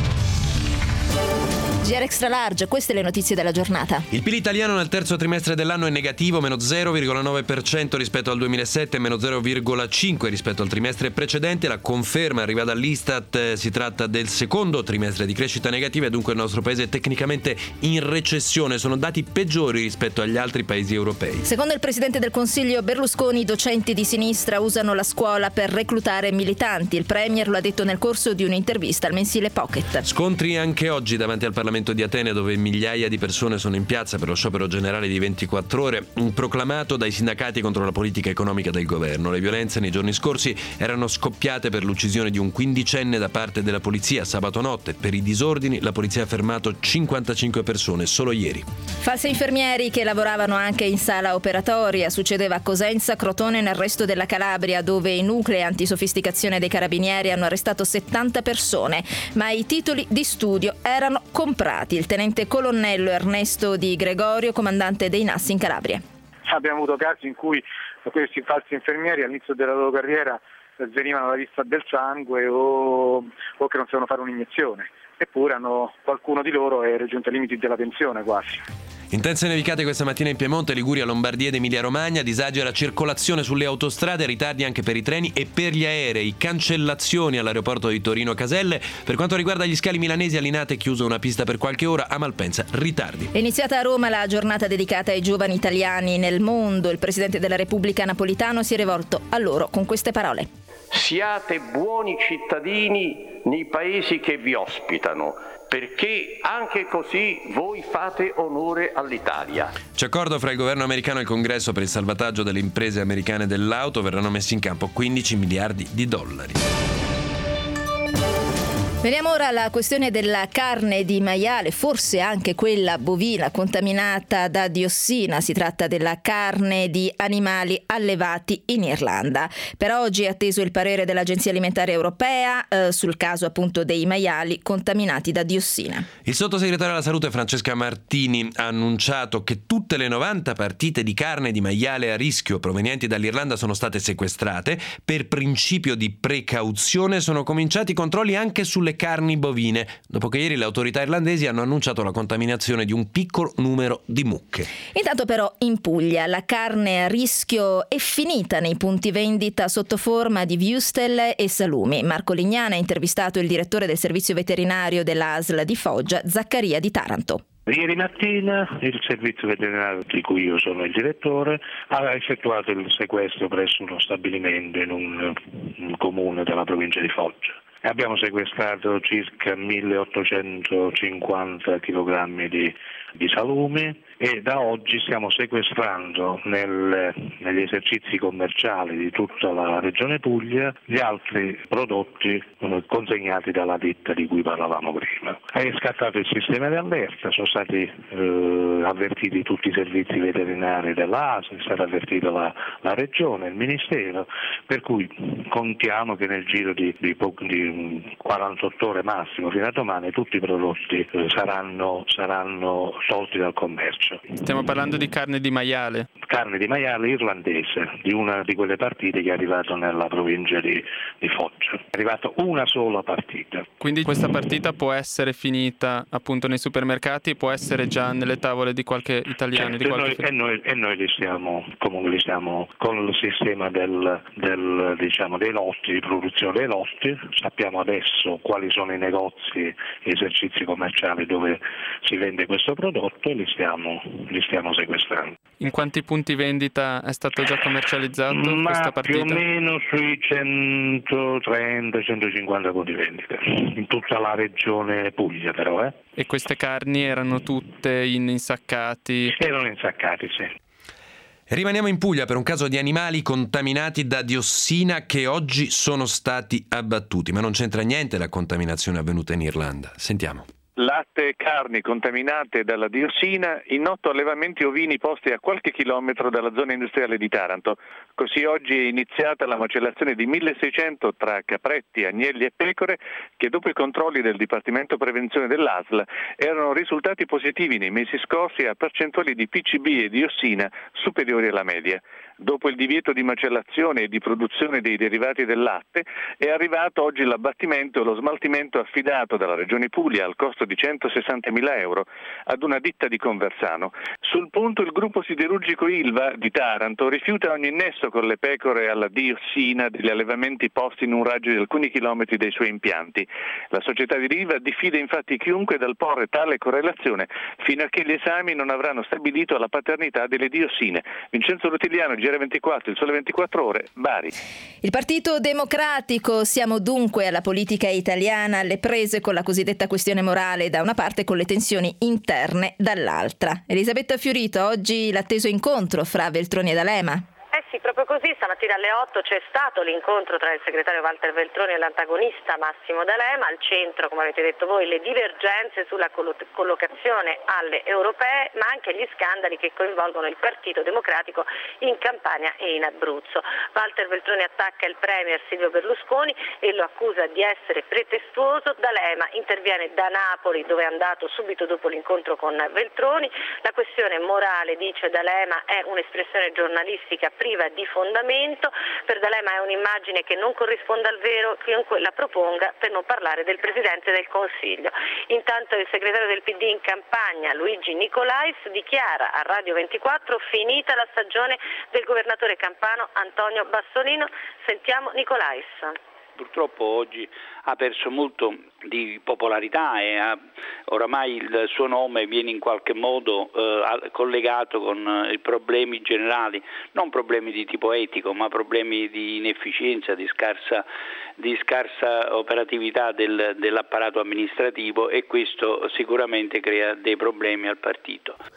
G R Extra Large, queste le notizie della giornata. Il P I L italiano nel terzo trimestre dell'anno è negativo, meno zero virgola nove per cento rispetto al duemilasette, meno zero virgola cinque per cento rispetto al trimestre precedente. La conferma arriva dall'Istat, si tratta del secondo trimestre di crescita negativa e dunque il nostro paese è tecnicamente in recessione. Sono dati peggiori rispetto agli altri paesi europei. Secondo il Presidente del Consiglio Berlusconi, i docenti di sinistra usano la scuola per reclutare militanti. Il Premier lo ha detto nel corso di un'intervista al mensile Pocket. Scontri anche oggi davanti al Parlamento di Atene, dove migliaia di persone sono in piazza per lo sciopero generale di ventiquattro ore proclamato dai sindacati contro la politica economica del governo. Le violenze nei giorni scorsi erano scoppiate per l'uccisione di un quindicenne da parte della polizia sabato notte. Per i disordini la polizia ha fermato cinquantacinque persone solo ieri. Falsi infermieri che lavoravano anche in sala operatoria. Succedeva a Cosenza, Crotone e nel resto della Calabria, dove i nuclei antisofisticazione dei carabinieri hanno arrestato settanta persone, ma i titoli di studio erano comprati. Il tenente colonnello Ernesto Di Gregorio, comandante dei N A S in Calabria. Abbiamo avuto casi in cui questi falsi infermieri all'inizio della loro carriera venivano alla vista del sangue o, o che non sapevano fare un'iniezione, eppure hanno, qualcuno di loro è raggiunto ai limiti della pensione quasi. Intense nevicate questa mattina in Piemonte, Liguria, Lombardia ed Emilia Romagna, disagi alla circolazione sulle autostrade, ritardi anche per i treni e per gli aerei, cancellazioni all'aeroporto di Torino Caselle. Per quanto riguarda gli scali milanesi, a Linate è chiusa una pista per qualche ora, a Malpensa ritardi. È iniziata a Roma la giornata dedicata ai giovani italiani nel mondo. Il Presidente della Repubblica Napolitano si è rivolto a loro con queste parole. Siate buoni cittadini nei paesi che vi ospitano, perché anche così voi fate onore all'Italia. C'è accordo fra il governo americano e il Congresso per il salvataggio delle imprese americane dell'auto. Verranno messi in campo quindici miliardi di dollari. Veniamo ora alla questione della carne di maiale, forse anche quella bovina contaminata da diossina. Si tratta della carne di animali allevati in Irlanda. Per oggi è atteso il parere dell'Agenzia Alimentare Europea eh, sul caso appunto dei maiali contaminati da diossina. Il sottosegretario alla Salute Francesca Martini ha annunciato che tutte le novanta partite di carne di maiale a rischio provenienti dall'Irlanda sono state sequestrate. Per principio di precauzione sono cominciati i controlli anche sulle carni bovine, dopo che ieri le autorità irlandesi hanno annunciato la contaminazione di un piccolo numero di mucche. Intanto però in Puglia la carne a rischio è finita nei punti vendita sotto forma di wurstel e salumi. Marco Lignana ha intervistato il direttore del servizio veterinario dell'A S L di Foggia, Zaccaria di Taranto. Ieri mattina il servizio veterinario di cui io sono il direttore ha effettuato il sequestro presso uno stabilimento in un, un comune della provincia di Foggia. Abbiamo sequestrato circa milleottocentocinquanta chilogrammi di, di salumi e da oggi stiamo sequestrando nel, negli esercizi commerciali di tutta la regione Puglia gli altri prodotti eh, consegnati dalla ditta di cui parlavamo prima. È scattato il sistema di allerta, sono stati eh, avvertiti tutti i servizi veterinari dell'A S L, è stata avvertita la, la regione, il ministero, per cui contiamo che nel giro di, di, di quarantotto ore massimo fino a domani tutti i prodotti eh, saranno, saranno tolti dal commercio. Stiamo parlando di carne di maiale? Carne di maiale irlandese, di una di quelle partite che è arrivato nella provincia di, di Foggia. È arrivata una sola partita. Quindi questa partita può essere finita appunto nei supermercati, può essere già nelle tavole di qualche italiano? Certo, di qualche... e, noi, e, noi, e noi li stiamo, comunque li stiamo con il sistema del, del, diciamo, dei lotti, di produzione dei lotti. Sappiamo adesso quali sono i negozi e gli esercizi commerciali dove si vende questo prodotto e li stiamo li stiamo sequestrando. In quanti punti vendita è stato già commercializzato Ma questa partita? Più o meno sui centotrenta centocinquanta punti vendita, in tutta la regione Puglia però. Eh? E queste carni erano tutte in insaccati? Erano insaccati, sì. Rimaniamo in Puglia per un caso di animali contaminati da diossina che oggi sono stati abbattuti, ma non c'entra niente la contaminazione avvenuta in Irlanda. Sentiamo. Latte e carni contaminate dalla diossina in otto allevamenti ovini posti a qualche chilometro dalla zona industriale di Taranto. Così oggi è iniziata la macellazione di milleseicento tra capretti, agnelli e pecore che dopo i controlli del Dipartimento Prevenzione dell'A S L erano risultati positivi nei mesi scorsi a percentuali di P C B e diossina superiori alla media. Dopo il divieto di macellazione e di produzione dei derivati del latte è arrivato oggi l'abbattimento e lo smaltimento affidato dalla Regione Puglia al costo di centosessantamila euro ad una ditta di Conversano. Sul punto il gruppo siderurgico Ilva di Taranto rifiuta ogni nesso con le pecore alla diossina degli allevamenti posti in un raggio di alcuni chilometri dei suoi impianti. La società di Riva diffida infatti chiunque dal porre tale correlazione fino a che gli esami non avranno stabilito la paternità delle diossine. Vincenzo Rutiliano, G R ventiquattro, il Sole ventiquattro Ore, Bari. Il Partito Democratico, siamo dunque alla politica italiana alle prese con la cosiddetta questione morale da una parte e con le tensioni interne dall'altra. Elisabetta Fiorito, oggi l'atteso incontro fra Veltroni e D'Alema. Eh sì, proprio così, stamattina alle otto c'è stato l'incontro tra il segretario Walter Veltroni e l'antagonista Massimo D'Alema, al centro, come avete detto voi, le divergenze sulla collocazione alle europee, ma anche gli scandali che coinvolgono il Partito Democratico in Campania e in Abruzzo. Walter Veltroni attacca il premier Silvio Berlusconi e lo accusa di essere pretestuoso. D'Alema interviene da Napoli, dove è andato subito dopo l'incontro con Veltroni. La questione morale, dice D'Alema, è un'espressione giornalistica priva di fondamento. Per D'Alema è un'immagine che non corrisponde al vero, chiunque la proponga, per non parlare del Presidente del Consiglio. Intanto il segretario del P D in Campania, Luigi Nicolais, dichiara a Radio ventiquattro finita la stagione del governatore campano Antonio Bassolino. Sentiamo Nicolais. Purtroppo oggi ha perso molto di popolarità e ha, oramai il suo nome viene in qualche modo eh, collegato con eh, i problemi generali, non problemi di tipo etico, ma problemi di inefficienza, di scarsa, di scarsa operatività del, dell'apparato amministrativo, e questo sicuramente crea dei problemi al partito.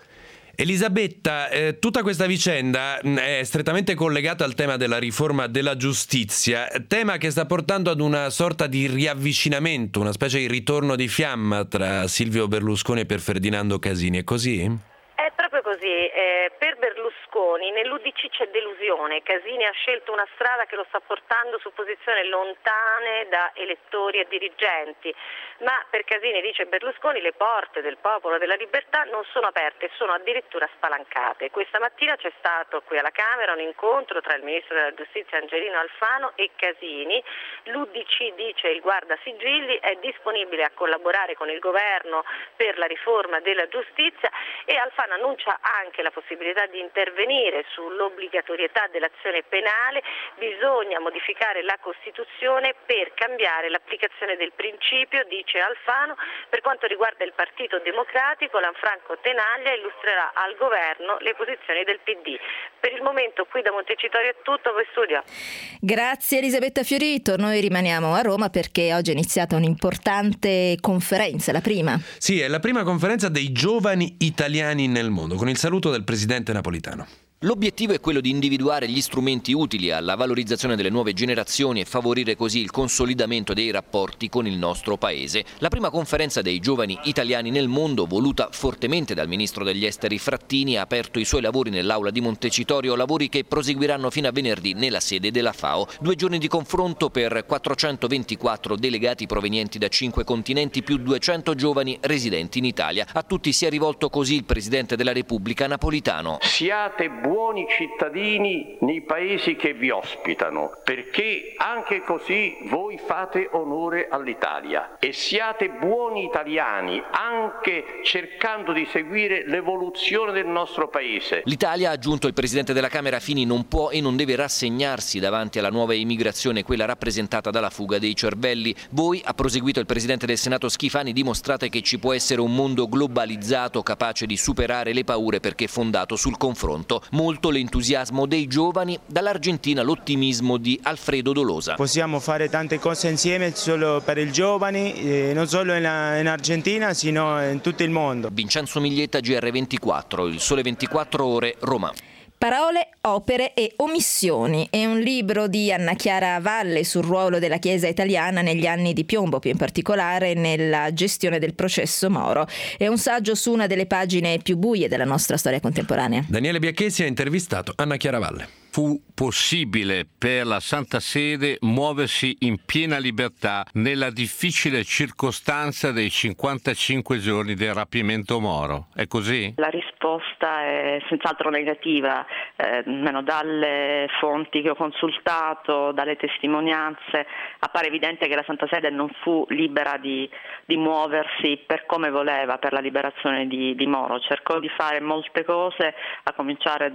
Elisabetta, eh, tutta questa vicenda è strettamente collegata al tema della riforma della giustizia, tema che sta portando ad una sorta di riavvicinamento, una specie di ritorno di fiamma tra Silvio Berlusconi e Pier Ferdinando Casini, è così? È proprio così, eh, per Berlusconi nell'U D C c'è delusione, Casini ha scelto una strada che lo sta portando su posizioni lontane da elettori e dirigenti, ma per Casini, dice Berlusconi, le porte del Popolo della Libertà non sono aperte, sono addirittura spalancate. Questa mattina c'è stato qui alla Camera un incontro tra il Ministro della Giustizia Angelino Alfano e Casini, l'U D C, dice il Guardasigilli, è disponibile a collaborare con il governo per la riforma della giustizia e Alfano annuncia anche la possibilità di intervenire sull'obbligatorietà dell'azione penale. Bisogna modificare la Costituzione per cambiare l'applicazione del principio, dice Alfano. Per quanto riguarda il Partito Democratico, Lanfranco Tenaglia illustrerà al governo le posizioni del P D. Per il momento qui da Montecitorio è tutto, voi studio. Grazie Elisabetta Fiorito, noi rimaniamo a Roma perché oggi è iniziata un'importante conferenza, la prima. Sì, è la prima conferenza dei giovani italiani nel mondo, con il saluto del presidente Napolitano. L'obiettivo è quello di individuare gli strumenti utili alla valorizzazione delle nuove generazioni e favorire così il consolidamento dei rapporti con il nostro paese. La prima conferenza dei giovani italiani nel mondo, voluta fortemente dal ministro degli esteri Frattini, ha aperto i suoi lavori nell'aula di Montecitorio, lavori che proseguiranno fino a venerdì nella sede della FAO. Due giorni di confronto per quattrocentoventiquattro delegati provenienti da cinque continenti più duecento giovani residenti in Italia. A tutti si è rivolto così il Presidente della Repubblica Napolitano. Siate buoni cittadini nei paesi che vi ospitano, perché anche così voi fate onore all'Italia, e siate buoni italiani anche cercando di seguire l'evoluzione del nostro paese. L'Italia, ha aggiunto il Presidente della Camera Fini, non può e non deve rassegnarsi davanti alla nuova immigrazione, quella rappresentata dalla fuga dei cervelli. Voi, ha proseguito il Presidente del Senato Schifani, dimostrate che ci può essere un mondo globalizzato capace di superare le paure perché fondato sul confronto. Molto l'entusiasmo dei giovani, dall'Argentina l'ottimismo di Alfredo Dolosa. Possiamo fare tante cose insieme solo per i giovani, eh, non solo in, in Argentina, sino in tutto il mondo. Vincenzo Miglietta, G R ventiquattro, Il Sole ventiquattro Ore, Roma. Parole, opere e omissioni è un libro di Anna Chiara Valle sul ruolo della Chiesa italiana negli anni di piombo, più in particolare nella gestione del processo Moro. È un saggio su una delle pagine più buie della nostra storia contemporanea. Daniele Biacchesi ha intervistato Anna Chiara Valle. Fu possibile per la Santa Sede muoversi in piena libertà nella difficile circostanza dei cinquantacinque giorni del rapimento Moro. È così? La risposta è senz'altro negativa, eh, almeno dalle fonti che ho consultato, dalle testimonianze, appare evidente che la Santa Sede non fu libera di, di muoversi per come voleva per la liberazione di, di Moro. Cercò di fare molte cose, a cominciare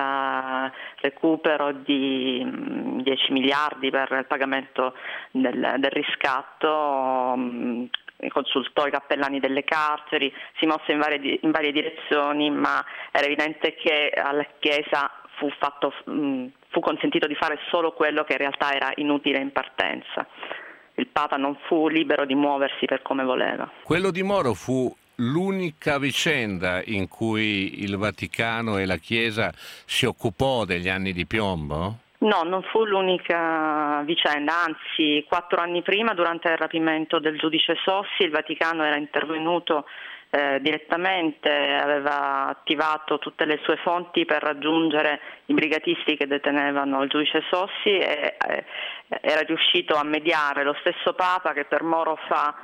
dal recupero di dieci miliardi per il pagamento del, del riscatto, consultò i cappellani delle carceri, si mosse in varie, in varie direzioni, ma era evidente che alla Chiesa fu, fatto, fu consentito di fare solo quello che in realtà era inutile in partenza. Il Papa non fu libero di muoversi per come voleva. Quello di Moro fu l'unica vicenda in cui il Vaticano e la Chiesa si occupò degli anni di piombo? No, non fu l'unica vicenda, anzi quattro anni prima, durante il rapimento del giudice Sossi, il Vaticano era intervenuto eh, direttamente, aveva attivato tutte le sue fonti per raggiungere i brigatisti che detenevano il giudice Sossi e eh, era riuscito a mediare. Lo stesso Papa, che per Moro fa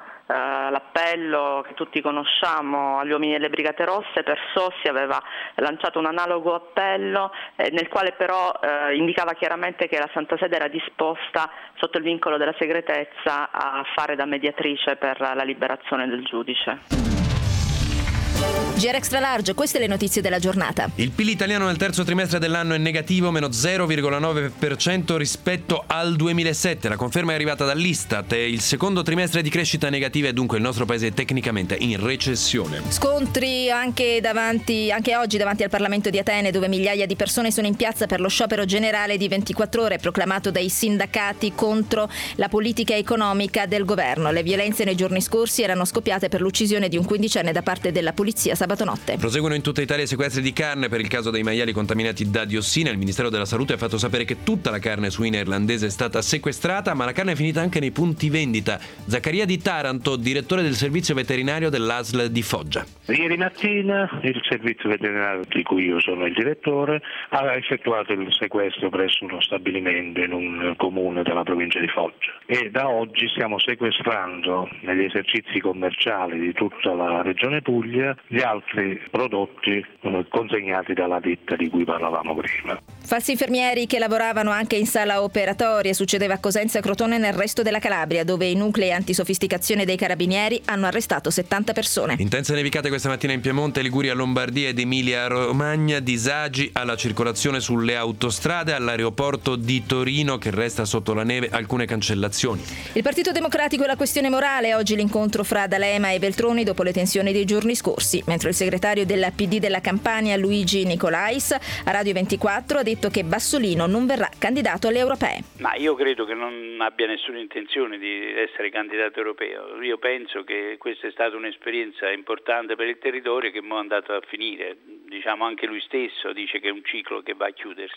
l'appello che tutti conosciamo agli uomini delle Brigate Rosse, per Sossi aveva lanciato un analogo appello eh, nel quale però eh, indicava chiaramente che la Santa Sede era disposta, sotto il vincolo della segretezza, a fare da mediatrice per la liberazione del giudice. G R Extra Large, queste le notizie della giornata. Il P I L italiano nel terzo trimestre dell'anno è negativo, meno zero virgola nove per cento rispetto al duemilasette. La conferma è arrivata dall'Istat. Il secondo trimestre di crescita negativa e dunque il nostro paese è tecnicamente in recessione. Scontri anche, davanti, anche oggi davanti al Parlamento di Atene, dove migliaia di persone sono in piazza per lo sciopero generale di ventiquattro ore proclamato dai sindacati contro la politica economica del governo. Le violenze nei giorni scorsi erano scoppiate per l'uccisione di un quindicenne da parte della polizia polizia sabato notte. Proseguono in tutta Italia i sequestri di carne per il caso dei maiali contaminati da diossina. Il Ministero della Salute ha fatto sapere che tutta la carne suina irlandese è stata sequestrata, ma la carne è finita anche nei punti vendita. Zaccaria Di Taranto, direttore del servizio veterinario dell'A S L di Foggia. Ieri mattina il servizio veterinario, di cui io sono il direttore, ha effettuato il sequestro presso uno stabilimento in un comune della provincia di Foggia e da oggi stiamo sequestrando negli esercizi commerciali di tutta la regione Puglia gli altri prodotti consegnati dalla ditta di cui parlavamo prima. Falsi infermieri che lavoravano anche in sala operatoria. Succedeva a Cosenza e Crotone nel resto della Calabria, dove i nuclei antisofisticazione dei carabinieri hanno arrestato settanta persone. Intense nevicate questa mattina in Piemonte, Liguria, Lombardia ed Emilia Romagna, disagi alla circolazione sulle autostrade, all'aeroporto di Torino che resta sotto la neve, alcune cancellazioni. Il Partito Democratico e la questione morale, oggi l'incontro fra D'Alema e Veltroni dopo le tensioni dei giorni scorsi, mentre il segretario della P D della Campania, Luigi Nicolais, a Radio ventiquattro ha detto che Bassolino non verrà candidato alle europee. Ma io credo che non abbia nessuna intenzione di essere candidato europeo. Io penso che questa è stata un'esperienza importante per il territorio che mo è andato a finire. Diciamo anche lui stesso dice che è un ciclo che va a chiudersi.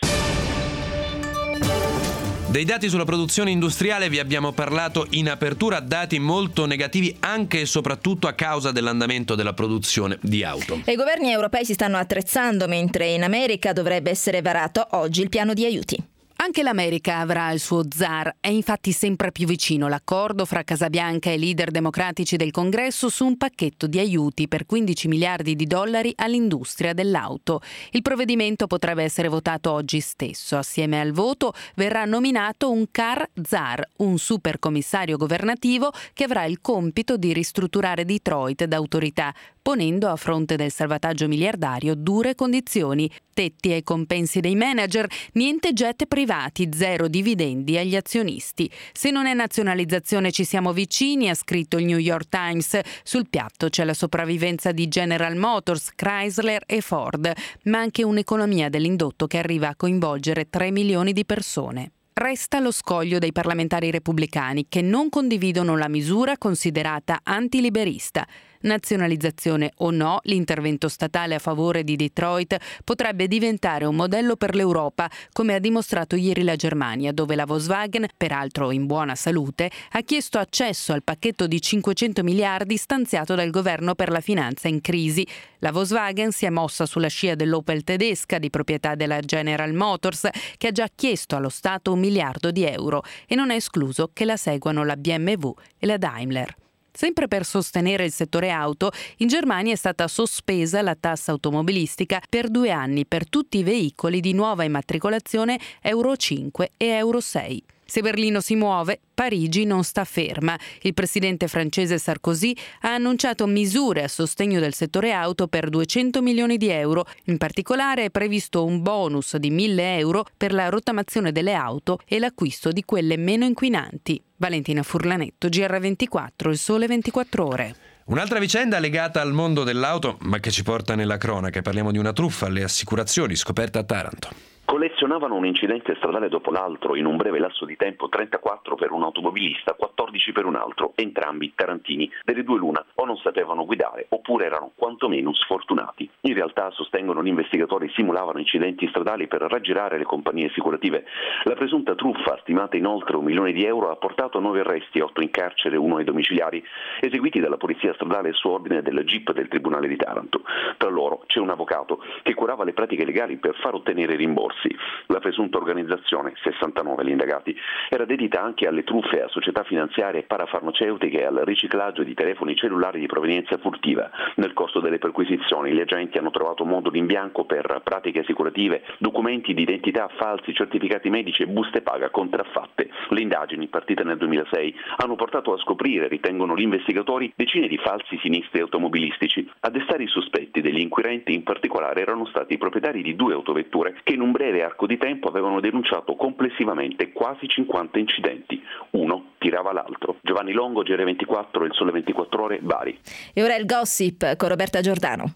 Dei dati sulla produzione industriale vi abbiamo parlato in apertura, dati molto negativi anche e soprattutto a causa dell'andamento della produzione di auto. E i governi europei si stanno attrezzando, mentre in America dovrebbe essere varato oggi il piano di aiuti. Anche l'America avrà il suo Z A R. È infatti sempre più vicino l'accordo fra Casabianca e i leader democratici del Congresso su un pacchetto di aiuti per quindici miliardi di dollari all'industria dell'auto. Il provvedimento potrebbe essere votato oggi stesso. Assieme al voto verrà nominato un C A R Z A R, un supercommissario governativo che avrà il compito di ristrutturare Detroit da autorità, ponendo a fronte del salvataggio miliardario dure condizioni, tetti ai compensi dei manager, niente jet privati, zero dividendi agli azionisti. Se non è nazionalizzazione ci siamo vicini, ha scritto il New York Times. Sul piatto c'è la sopravvivenza di General Motors, Chrysler e Ford, ma anche un'economia dell'indotto che arriva a coinvolgere tre milioni di persone. Resta lo scoglio dei parlamentari repubblicani che non condividono la misura considerata antiliberista. Nazionalizzazione o no, l'intervento statale a favore di Detroit potrebbe diventare un modello per l'Europa, come ha dimostrato ieri la Germania, dove la Volkswagen, peraltro in buona salute, ha chiesto accesso al pacchetto di cinquecento miliardi stanziato dal governo per la finanza in crisi. La Volkswagen si è mossa sulla scia dell'Opel tedesca, di proprietà della General Motors, che ha già chiesto allo Stato un miliardo di euro, e non è escluso che la seguano la B M W e la Daimler. Sempre per sostenere il settore auto, in Germania è stata sospesa la tassa automobilistica per due anni per tutti i veicoli di nuova immatricolazione Euro cinque e Euro sei. Se Berlino si muove, Parigi non sta ferma. Il presidente francese Sarkozy ha annunciato misure a sostegno del settore auto per duecento milioni di euro. In particolare è previsto un bonus di mille euro per la rottamazione delle auto e l'acquisto di quelle meno inquinanti. Valentina Furlanetto, G R ventiquattro, Il Sole ventiquattro Ore. Un'altra vicenda legata al mondo dell'auto, ma che ci porta nella cronaca. Parliamo di una truffa alle assicurazioni scoperta a Taranto. Collezionavano un incidente stradale dopo l'altro in un breve lasso di tempo, trentaquattro per un automobilista, quattordici per un altro, entrambi tarantini. Delle due l'una, o non sapevano guidare oppure erano quantomeno sfortunati. In realtà, sostengono gli investigatori, simulavano incidenti stradali per raggirare le compagnie assicurative. La presunta truffa, stimata in oltre un milione di euro, ha portato nove arresti, otto in carcere, uno ai domiciliari, eseguiti dalla polizia stradale su ordine del G I P del Tribunale di Taranto. Tra loro c'è un avvocato che curava le pratiche legali per far ottenere rimborsi. La presunta organizzazione, sessantanove gli indagati, era dedita anche alle truffe a società finanziarie parafarmaceutiche e al riciclaggio di telefoni cellulari di provenienza furtiva. Nel corso delle perquisizioni gli agenti hanno trovato moduli in bianco per pratiche assicurative, documenti di identità falsi, certificati medici e buste paga contraffatte. Le indagini, partite nel duemilasei, hanno portato a scoprire, ritengono gli investigatori, decine di falsi sinistri automobilistici. A destare i sospetti degli inquirenti in particolare erano stati i proprietari di due autovetture che in un breve arco di tempo avevano denunciato complessivamente quasi cinquanta incidenti. Uno tirava l'altro. Giovanni Longo, G R ventiquattro, Il Sole ventiquattro Ore, Bari. E ora il gossip con Roberta Giordano.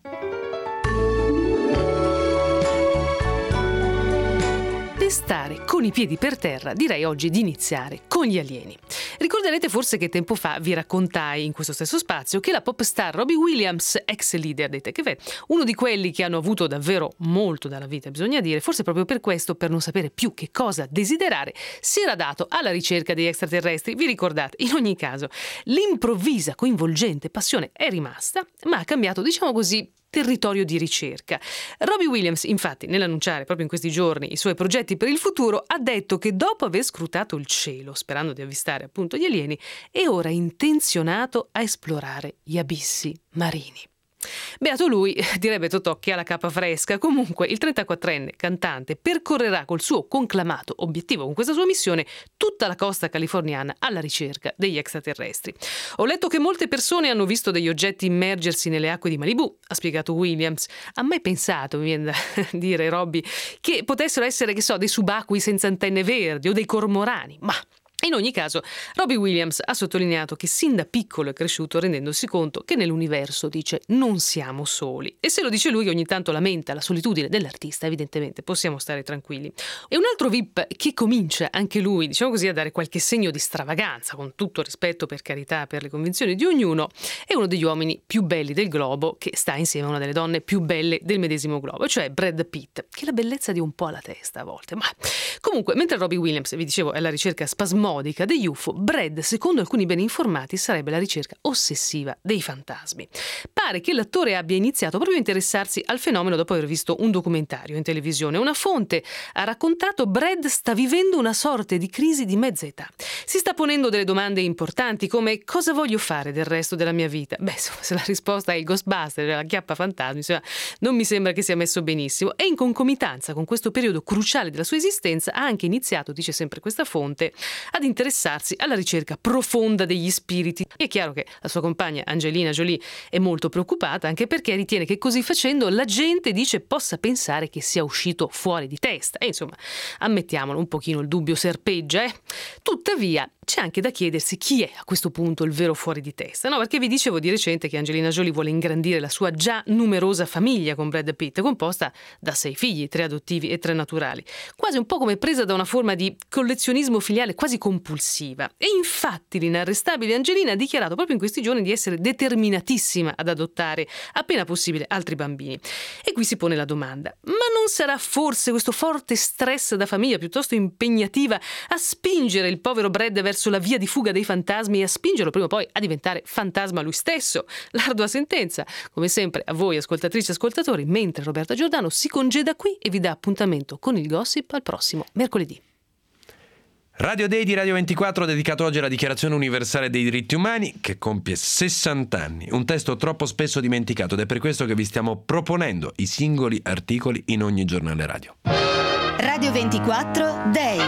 Stare con i piedi per terra, direi oggi di iniziare con gli alieni. Ricorderete forse che tempo fa vi raccontai in questo stesso spazio che la pop star Robbie Williams, ex leader dei Tech Event, uno di quelli che hanno avuto davvero molto dalla vita, bisogna dire, forse proprio per questo, per non sapere più che cosa desiderare, si era dato alla ricerca degli extraterrestri. Vi ricordate? In ogni caso, l'improvvisa, coinvolgente passione è rimasta, ma ha cambiato, diciamo così, territorio di ricerca. Robbie Williams, infatti, nell'annunciare proprio in questi giorni i suoi progetti per il futuro, ha detto che dopo aver scrutato il cielo, sperando di avvistare appunto gli alieni, è ora intenzionato a esplorare gli abissi marini. Beato lui, direbbe Totò che ha la capa fresca. Comunque il trentaquattrenne cantante percorrerà col suo conclamato obiettivo, con questa sua missione, tutta la costa californiana alla ricerca degli extraterrestri. Ho letto che molte persone hanno visto degli oggetti immergersi nelle acque di Malibu, ha spiegato Williams. Ha mai pensato, mi viene da dire Robbie, che potessero essere, che so, dei subacquei senza antenne verdi o dei cormorani? Ma in ogni caso, Robbie Williams ha sottolineato che sin da piccolo è cresciuto rendendosi conto che nell'universo, dice, non siamo soli. E se lo dice lui che ogni tanto lamenta la solitudine dell'artista, evidentemente possiamo stare tranquilli. E un altro V I P che comincia anche lui, diciamo così, a dare qualche segno di stravaganza, con tutto rispetto, per carità, per le convinzioni di ognuno, è uno degli uomini più belli del globo, che sta insieme a una delle donne più belle del medesimo globo, cioè Brad Pitt, che la bellezza di un po' alla testa a volte. Ma comunque, mentre Robbie Williams, vi dicevo, è alla ricerca spasmodica degli U F O, Brad, secondo alcuni ben informati, sarebbe la ricerca ossessiva dei fantasmi. Pare che l'attore abbia iniziato proprio a interessarsi al fenomeno dopo aver visto un documentario in televisione. Una fonte ha raccontato: Brad sta vivendo una sorta di crisi di mezza età. Si sta ponendo delle domande importanti come: cosa voglio fare del resto della mia vita? Beh, insomma, se la risposta è il Ghostbuster, la chiappa fantasmi, insomma, non mi sembra che sia messo benissimo. E in concomitanza con questo periodo cruciale della sua esistenza ha anche iniziato, dice sempre questa fonte, ad interessarsi alla ricerca profonda degli spiriti. È chiaro che la sua compagna Angelina Jolie è molto preoccupata, anche perché ritiene che così facendo la gente, dice, possa pensare che sia uscito fuori di testa. E insomma, ammettiamolo, un pochino il dubbio serpeggia, eh? Tuttavia, c'è anche da chiedersi chi è a questo punto il vero fuori di testa, no? Perché vi dicevo di recente che Angelina Jolie vuole ingrandire la sua già numerosa famiglia con Brad Pitt, composta da sei figli, tre adottivi e tre naturali, quasi un po' come presa da una forma di collezionismo filiale quasi compulsiva. E infatti l'inarrestabile Angelina ha dichiarato proprio in questi giorni di essere determinatissima ad adottare appena possibile altri bambini. E qui si pone la domanda: ma non sarà forse questo forte stress da famiglia piuttosto impegnativa a spingere il povero Brad verso la via di fuga dei fantasmi e a spingerlo prima o poi a diventare fantasma lui stesso? L'ardua sentenza, come sempre, a voi ascoltatrici e ascoltatori, mentre Roberta Giordano si congeda qui e vi dà appuntamento con il gossip al prossimo mercoledì. Radio Day di Radio ventiquattro, dedicato oggi alla Dichiarazione Universale dei Diritti Umani, che compie sessanta anni. Un testo troppo spesso dimenticato, ed è per questo che vi stiamo proponendo i singoli articoli in ogni giornale radio. Radio ventiquattro Day.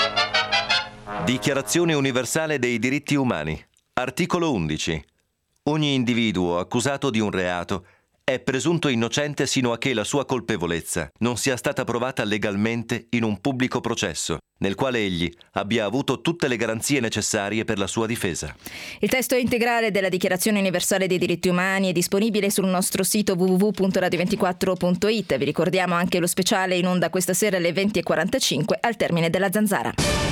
Dichiarazione Universale dei Diritti Umani. Articolo undici. Ogni individuo accusato di un reato è presunto innocente sino a che la sua colpevolezza non sia stata provata legalmente in un pubblico processo, nel quale egli abbia avuto tutte le garanzie necessarie per la sua difesa. Il testo integrale della Dichiarazione Universale dei Diritti Umani è disponibile sul nostro sito w w w punto radio ventiquattro punto i t. Vi ricordiamo anche lo speciale in onda questa sera alle venti e quarantacinque al termine della Zanzara.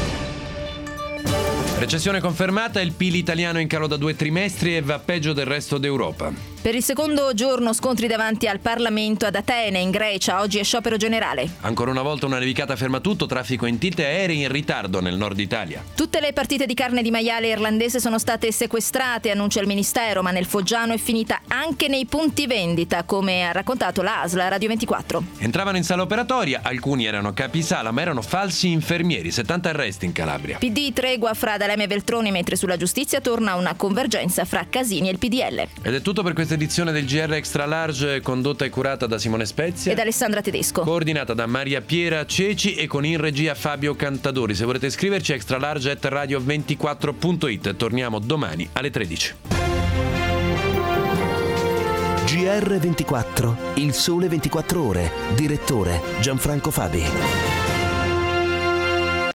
Recessione confermata, il P I L italiano in calo da due trimestri e va peggio del resto d'Europa. Per il secondo giorno scontri davanti al Parlamento ad Atene, in Grecia. Oggi è sciopero generale. Ancora una volta una nevicata ferma tutto, traffico in tilt e aerei in ritardo nel nord Italia. Tutte le partite di carne di maiale irlandese sono state sequestrate, annuncia il Ministero, ma nel Foggiano è finita anche nei punti vendita, come ha raccontato la A S L a Radio ventiquattro. Entravano in sala operatoria, alcuni erano capisala ma erano falsi infermieri, settanta arresti in Calabria. P D tregua fra D'Alema e Veltroni, mentre sulla giustizia torna una convergenza fra Casini e il P D L. Ed è tutto per questa edizione del G R Extra Large, condotta e curata da Simone Spezia ed Alessandra Tedesco, coordinata da Maria Piera Ceci e con in regia Fabio Cantadori. Se volete scriverci, extralarge at radio ventiquattro punto i t. Torniamo domani alle tredici. G R ventiquattro, il sole ventiquattro ore. Direttore Gianfranco Fabi.